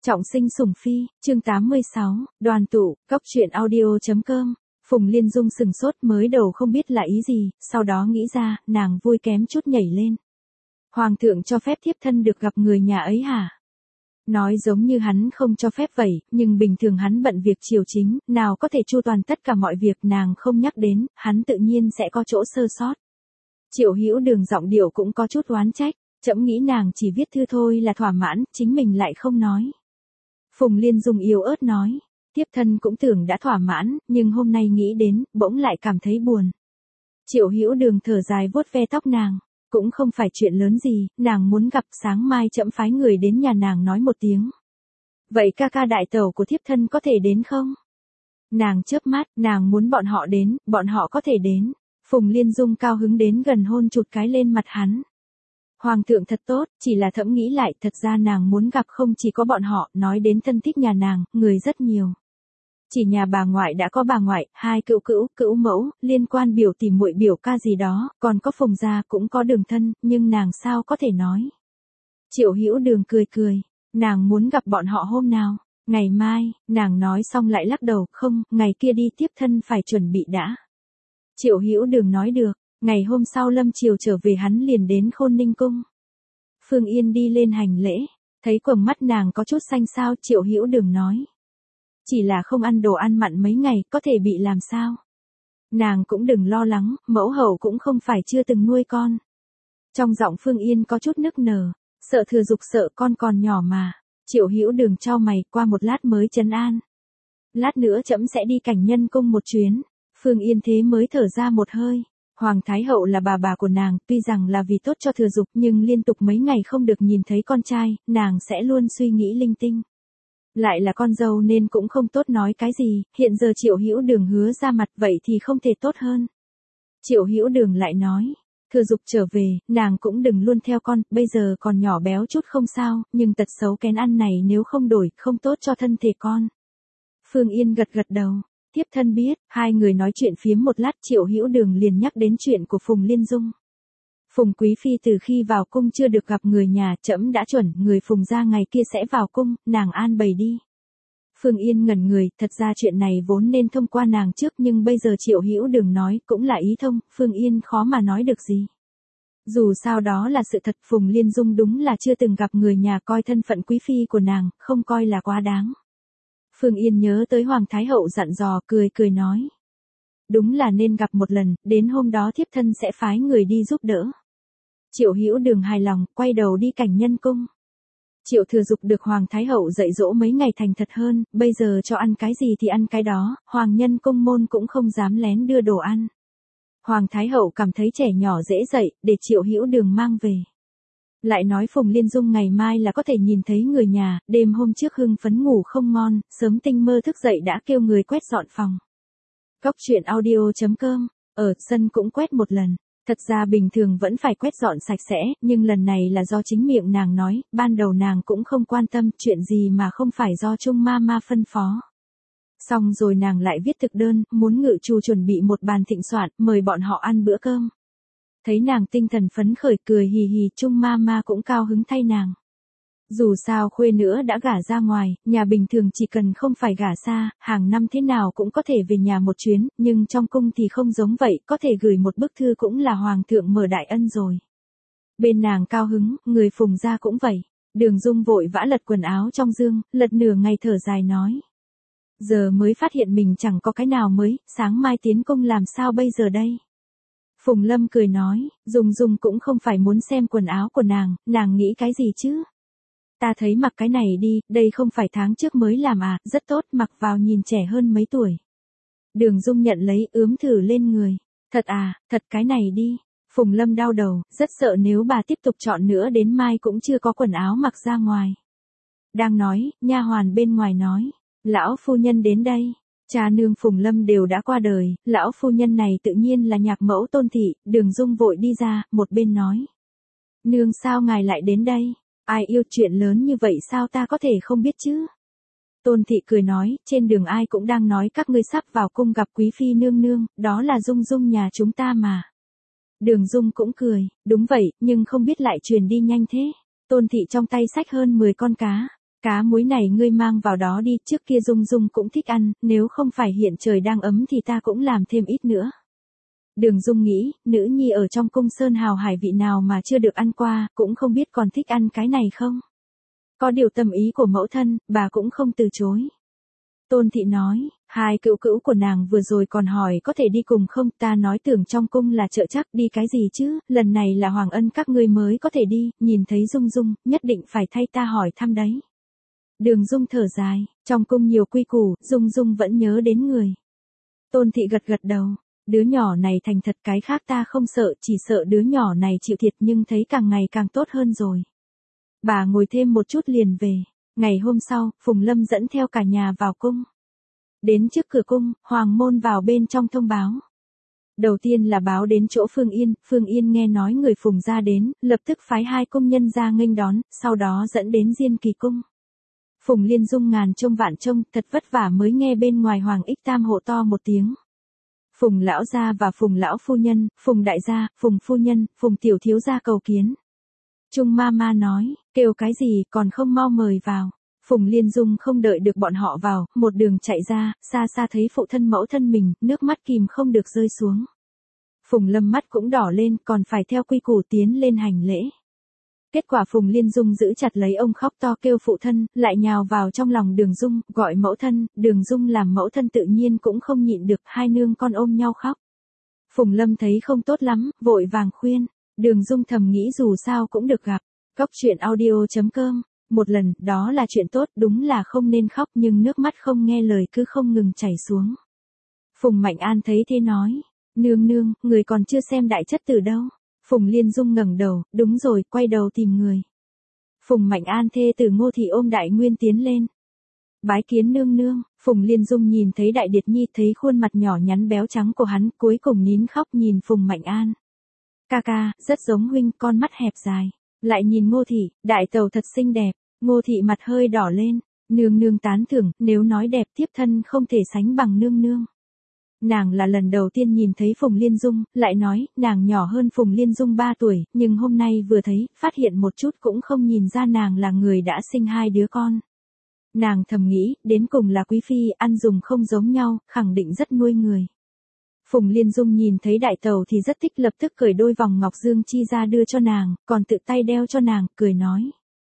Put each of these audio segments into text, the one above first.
Trọng sinh sủng phi, chương 86, đoàn tụ, góc truyện audio.com. Phùng Liên Dung sừng sốt, mới đầu không biết là ý gì, sau đó nghĩ ra, nàng vui kém chút nhảy lên. Hoàng thượng cho phép thiếp thân được gặp người nhà ấy hả? Nói giống như hắn không cho phép vậy, nhưng bình thường hắn bận việc triều chính, nào có thể chu toàn tất cả mọi việc, nàng không nhắc đến, hắn tự nhiên sẽ có chỗ sơ sót. Triệu Hữu Đường giọng điệu cũng có chút oán trách, trẫm nghĩ nàng chỉ viết thư thôi là thỏa mãn, chính mình lại không nói. Phùng Liên Dung yếu ớt nói, thiếp thân cũng tưởng đã thỏa mãn, nhưng hôm nay nghĩ đến, bỗng lại cảm thấy buồn. Triệu Hữu Đường thở dài vuốt ve tóc nàng, cũng không phải chuyện lớn gì, nàng muốn gặp, sáng mai trẫm phái người đến nhà nàng nói một tiếng. Vậy ca ca đại tẩu của thiếp thân có thể đến không? Nàng chớp mắt, nàng muốn bọn họ đến, bọn họ có thể đến. Phùng Liên Dung cao hứng đến gần hôn chụt cái lên mặt hắn. Hoàng thượng thật tốt, chỉ là thẫm nghĩ lại, thật ra nàng muốn gặp không chỉ có bọn họ, nói đến thân thích nhà nàng, người rất nhiều. Chỉ nhà bà ngoại đã có bà ngoại, hai cữu mẫu, liên quan biểu tỷ muội biểu ca gì đó, còn có Phùng gia cũng có Đường thân, nhưng nàng sao có thể nói. Triệu Hữu Đường cười, nàng muốn gặp bọn họ hôm nào? Ngày mai, nàng nói xong lại lắc đầu, không, ngày kia đi, tiếp thân phải chuẩn bị đã. Triệu Hữu Đường nói được. Ngày hôm sau lâm chiều trở về hắn liền đến Khôn Ninh cung. Phương Yên đi lên hành lễ, thấy quầng mắt nàng có chút xanh xao, Triệu Hữu Đường nói. Chỉ là không ăn đồ ăn mặn mấy ngày, có thể bị làm sao? Nàng cũng đừng lo lắng, mẫu hậu cũng không phải chưa từng nuôi con. Trong giọng Phương Yên có chút nức nở, sợ Thừa Dục sợ con còn nhỏ mà. Triệu Hữu Đường chau mày, qua một lát mới trấn an. Lát nữa trẫm sẽ đi Cảnh Nhân cung một chuyến. Phương Yên thế mới thở ra một hơi. Hoàng Thái Hậu là bà của nàng, tuy rằng là vì tốt cho Thừa Dục nhưng liên tục mấy ngày không được nhìn thấy con trai, nàng sẽ luôn suy nghĩ linh tinh. Lại là con dâu nên cũng không tốt nói cái gì, hiện giờ Triệu Hữu Đường hứa ra mặt vậy thì không thể tốt hơn. Triệu Hữu Đường lại nói, Thừa Dục trở về, nàng cũng đừng luôn theo con, bây giờ còn nhỏ béo chút không sao, nhưng tật xấu kén ăn này nếu không đổi, không tốt cho thân thể con. Phương Yên gật đầu. Tiếp thân biết, hai người nói chuyện phiếm một lát, Triệu Hữu Đường liền nhắc đến chuyện của Phùng Liên Dung. Phùng Quý Phi từ khi vào cung chưa được gặp người nhà, trẫm đã chuẩn, người Phùng gia ngày kia sẽ vào cung, nàng an bày đi. Phương Yên ngẩn người, thật ra chuyện này vốn nên thông qua nàng trước nhưng bây giờ Triệu Hữu Đường nói cũng là ý thông, Phương Yên khó mà nói được gì. Dù sao đó là sự thật, Phùng Liên Dung đúng là chưa từng gặp người nhà, coi thân phận Quý Phi của nàng, không coi là quá đáng. Phương Yên nhớ tới Hoàng Thái Hậu dặn dò, cười nói. Đúng là nên gặp một lần, đến hôm đó thiếp thân sẽ phái người đi giúp đỡ. Triệu Hữu Đường hài lòng, quay đầu đi Cảnh Nhân cung. Triệu Thừa Dục được Hoàng Thái Hậu dạy dỗ mấy ngày thành thật hơn, bây giờ cho ăn cái gì thì ăn cái đó, Hoàng Nhân cung môn cũng không dám lén đưa đồ ăn. Hoàng Thái Hậu cảm thấy trẻ nhỏ dễ dạy, để Triệu Hữu Đường mang về. Lại nói Phùng Liên Dung ngày mai là có thể nhìn thấy người nhà, đêm hôm trước hưng phấn ngủ không ngon, sớm tinh mơ thức dậy đã kêu người quét dọn phòng. Góc truyện audio.com, ở sân cũng quét một lần. Thật ra bình thường vẫn phải quét dọn sạch sẽ, nhưng lần này là do chính miệng nàng nói, ban đầu nàng cũng không quan tâm chuyện gì mà không phải do Trung Ma phân phó. Xong rồi nàng lại viết thực đơn, muốn ngự trù chuẩn bị một bàn thịnh soạn, mời bọn họ ăn bữa cơm. Thấy nàng tinh thần phấn khởi cười hì hì, Trung Ma cũng cao hứng thay nàng. Dù sao khuê nữa đã gả ra ngoài, nhà bình thường chỉ cần không phải gả xa, hàng năm thế nào cũng có thể về nhà một chuyến, nhưng trong cung thì không giống vậy, có thể gửi một bức thư cũng là Hoàng thượng mở đại ân rồi. Bên nàng cao hứng, người Phùng gia cũng vậy. Đường Dung vội vã lật quần áo trong dương, lật nửa ngày thở dài nói. Giờ mới phát hiện mình chẳng có cái nào mới, sáng mai tiến cung làm sao bây giờ đây? Phùng Lâm cười nói, Dung cũng không phải muốn xem quần áo của nàng nghĩ cái gì chứ? Ta thấy mặc cái này đi, đây không phải tháng trước mới làm à, rất tốt, mặc vào nhìn trẻ hơn mấy tuổi. Đường Dung nhận lấy, ướm thử lên người. Thật à, thật cái này đi. Phùng Lâm đau đầu, rất sợ nếu bà tiếp tục chọn nữa đến mai cũng chưa có quần áo mặc ra ngoài. Đang nói, nha hoàn bên ngoài nói, lão phu nhân đến đây. Cha nương Phùng Lâm đều đã qua đời, lão phu nhân này tự nhiên là nhạc mẫu Tôn thị, Đường Dung vội đi ra, một bên nói. Nương sao ngài lại đến đây? Ai yêu chuyện lớn như vậy sao ta có thể không biết chứ? Tôn thị cười nói, trên đường ai cũng đang nói các ngươi sắp vào cung gặp quý phi nương nương, đó là Dung nhà chúng ta mà. Đường Dung cũng cười, đúng vậy, nhưng không biết lại truyền đi nhanh thế. Tôn thị trong tay xách hơn 10 con cá. Cá muối này ngươi mang vào đó đi, trước kia Dung Dung cũng thích ăn, nếu không phải hiện trời đang ấm thì ta cũng làm thêm ít nữa. Đường Dung nghĩ, nữ nhi ở trong cung sơn hào hải vị nào mà chưa được ăn qua, cũng không biết còn thích ăn cái này không. Có điều tâm ý của mẫu thân, bà cũng không từ chối. Tôn Thị nói, hai cữu cữu của nàng vừa rồi còn hỏi có thể đi cùng không, ta nói tưởng trong cung là chợ chắc, đi cái gì chứ, lần này là hoàng ân các ngươi mới có thể đi, nhìn thấy Dung Dung, nhất định phải thay ta hỏi thăm đấy. Đường Dung thở dài, trong cung nhiều quy củ, Dung Dung vẫn nhớ đến người. Tôn Thị gật gật đầu, đứa nhỏ này thành thật, cái khác ta không sợ, chỉ sợ đứa nhỏ này chịu thiệt, nhưng thấy càng ngày càng tốt hơn rồi. Bà ngồi thêm một chút liền về. Ngày hôm sau, Phùng Lâm dẫn theo cả nhà vào cung. Đến trước cửa cung, Hoàng môn vào bên trong thông báo. Đầu tiên là báo đến chỗ Phương Yên nghe nói người Phùng ra đến, lập tức phái 2 công nhân ra nghênh đón, sau đó dẫn đến Diên Kỳ cung. Phùng Liên Dung ngàn trông vạn trông, thật vất vả mới nghe bên ngoài Hoàng Ích Tam hộ to một tiếng. Phùng lão gia và Phùng lão phu nhân, Phùng đại gia, Phùng phu nhân, Phùng tiểu thiếu gia cầu kiến. Trung ma ma nói, kêu cái gì còn không mau mời vào. Phùng Liên Dung không đợi được bọn họ vào, một đường chạy ra, xa xa thấy phụ thân mẫu thân mình, nước mắt kìm không được rơi xuống. Phùng Lâm mắt cũng đỏ lên, còn phải theo quy củ tiến lên hành lễ. Kết quả Phùng Liên Dung giữ chặt lấy ông khóc to kêu phụ thân, lại nhào vào trong lòng Đường Dung, gọi mẫu thân, Đường Dung làm mẫu thân tự nhiên cũng không nhịn được, hai nương con ôm nhau khóc. Phùng Lâm thấy không tốt lắm, vội vàng khuyên, Đường Dung thầm nghĩ dù sao cũng được gặp. Cóc truyện audio.com, một lần, đó là chuyện tốt, đúng là không nên khóc nhưng nước mắt không nghe lời cứ không ngừng chảy xuống. Phùng Mạnh An thấy thế nói, nương nương, người còn chưa xem đại chất tử đâu. Phùng Liên Dung ngẩng đầu, đúng rồi, quay đầu tìm người. Phùng Mạnh An thê tử Ngô Thị ôm Đại Nguyên tiến lên. Bái kiến nương nương. Phùng Liên Dung nhìn thấy Đại Điệt Nhi, thấy khuôn mặt nhỏ nhắn béo trắng của hắn, cuối cùng nín khóc nhìn Phùng Mạnh An. Ca ca, rất giống huynh, con mắt hẹp dài. Lại nhìn Ngô Thị, đại tàu thật xinh đẹp. Ngô Thị mặt hơi đỏ lên. Nương nương tán thưởng, nếu nói đẹp thiếp thân không thể sánh bằng nương nương. Nàng là lần đầu tiên nhìn thấy Phùng Liên Dung, lại nói, nàng nhỏ hơn Phùng Liên Dung 3 tuổi, nhưng hôm nay vừa thấy, phát hiện một chút cũng không nhìn ra nàng là người đã sinh 2 đứa con. Nàng thầm nghĩ, đến cùng là quý phi, ăn dùng không giống nhau, khẳng định rất nuôi người. Phùng Liên Dung nhìn thấy đại tàu thì rất thích, lập tức cởi đôi vòng ngọc dương chi ra đưa cho nàng, còn tự tay đeo cho nàng, cười nói.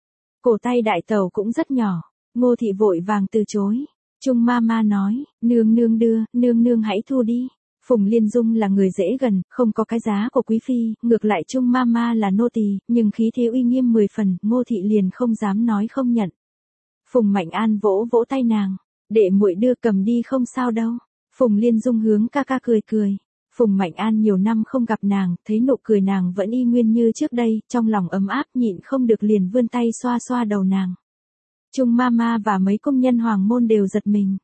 Cổ tay đại tàu cũng rất nhỏ. Ngô Thị vội vàng từ chối. Trung ma ma nói, nương nương đưa, nương nương hãy thu đi. Phùng Liên Dung là người dễ gần, không có cái giá của quý phi, ngược lại Trung ma ma là nô tỳ, nhưng khí thế uy nghiêm 10 phần, Ngô Thị liền không dám nói không nhận. Phùng Mạnh An vỗ vỗ tay nàng, đệ muội đưa cầm đi không sao đâu. Phùng Liên Dung hướng ca ca cười cười. Phùng Mạnh An nhiều năm không gặp nàng, thấy nụ cười nàng vẫn y nguyên như trước đây, trong lòng ấm áp nhịn không được liền vươn tay xoa xoa đầu nàng. Trung Mama và mấy công nhân hoàng môn đều giật mình.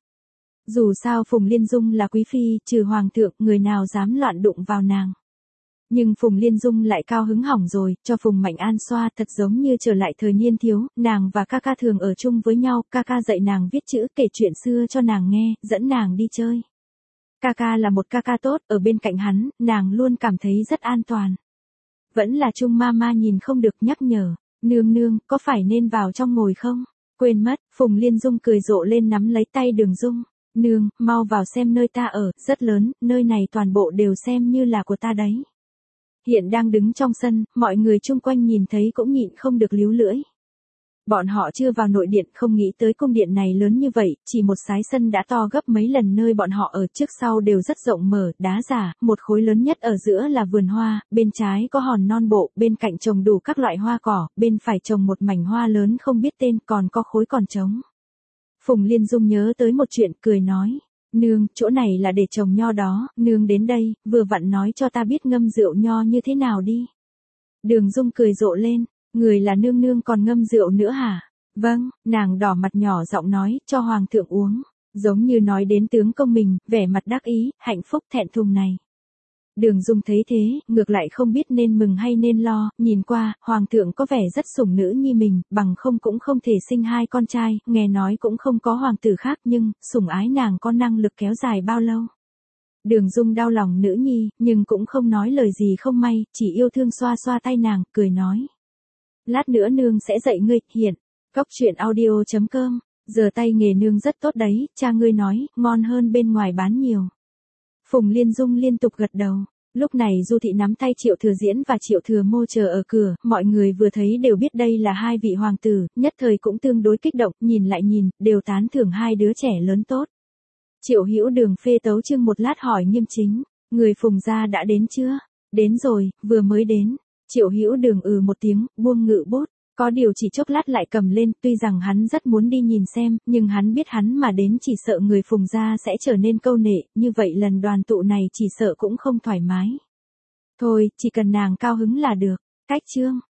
Dù sao Phùng Liên Dung là quý phi, trừ hoàng thượng, người nào dám loạn đụng vào nàng. Nhưng Phùng Liên Dung lại cao hứng hỏng rồi, cho Phùng Mạnh An xoa, thật giống như trở lại thời niên thiếu, nàng và ca ca thường ở chung với nhau, ca ca dạy nàng viết chữ, kể chuyện xưa cho nàng nghe, dẫn nàng đi chơi. Ca ca là một ca ca tốt, ở bên cạnh hắn, nàng luôn cảm thấy rất an toàn. Vẫn là Trung Mama nhìn không được nhắc nhở, nương nương, có phải nên vào trong ngồi không? Quên mất, Phùng Liên Dung cười rộ lên nắm lấy tay Đường Dung. Nương, mau vào xem nơi ta ở, rất lớn, nơi này toàn bộ đều xem như là của ta đấy. Hiện đang đứng trong sân, mọi người chung quanh nhìn thấy cũng nhịn không được líu lưỡi. Bọn họ chưa vào nội điện, không nghĩ tới cung điện này lớn như vậy, chỉ một sái sân đã to gấp mấy lần nơi bọn họ ở, trước sau đều rất rộng mở, đá giả, một khối lớn nhất ở giữa là vườn hoa, bên trái có hòn non bộ, bên cạnh trồng đủ các loại hoa cỏ, bên phải trồng một mảnh hoa lớn không biết tên, còn có khối còn trống. Phùng Liên Dung nhớ tới một chuyện, cười nói, nương, chỗ này là để trồng nho đó, nương đến đây, vừa vặn nói cho ta biết ngâm rượu nho như thế nào đi. Đường Dung cười rộ lên. Người là nương nương còn ngâm rượu nữa hả? Vâng, nàng đỏ mặt nhỏ giọng nói, cho hoàng thượng uống. Giống như nói đến tướng công mình, vẻ mặt đắc ý, hạnh phúc thẹn thùng này. Đường Dung thấy thế, ngược lại không biết nên mừng hay nên lo, nhìn qua, hoàng thượng có vẻ rất sủng nữ nhi mình, bằng không cũng không thể sinh 2 con trai, nghe nói cũng không có hoàng tử khác nhưng, sủng ái nàng có năng lực kéo dài bao lâu. Đường Dung đau lòng nữ nhi, nhưng cũng không nói lời gì không may, chỉ yêu thương xoa xoa tay nàng, cười nói. Lát nữa nương sẽ dạy ngươi, hiện. Cóc truyện audio.com, giờ tay nghề nương rất tốt đấy, cha ngươi nói, ngon hơn bên ngoài bán nhiều. Phùng Liên Dung liên tục gật đầu. Lúc này Du Thị nắm tay Triệu Thừa Diễn và Triệu Thừa Mô chờ ở cửa, mọi người vừa thấy đều biết đây là hai vị hoàng tử, nhất thời cũng tương đối kích động, nhìn lại nhìn, đều tán thưởng hai đứa trẻ lớn tốt. Triệu Hữu Đường phê tấu chương một lát hỏi nghiêm chính, người Phùng gia đã đến chưa? Đến rồi, vừa mới đến. Triệu Hữu Đường một tiếng, buông ngự bút. Có điều chỉ chốc lát lại cầm lên, tuy rằng hắn rất muốn đi nhìn xem, nhưng hắn biết hắn mà đến chỉ sợ người Phùng gia sẽ trở nên câu nệ, như vậy lần đoàn tụ này chỉ sợ cũng không thoải mái. Thôi, chỉ cần nàng cao hứng là được. Cách chương.